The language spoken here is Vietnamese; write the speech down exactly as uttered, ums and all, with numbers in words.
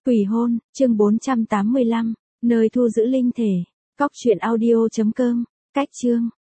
Quỷ hôn, chương bốn trăm tám mươi lăm, nơi thu giữ linh thể. Cóc truyện audio chấm com, cách chương.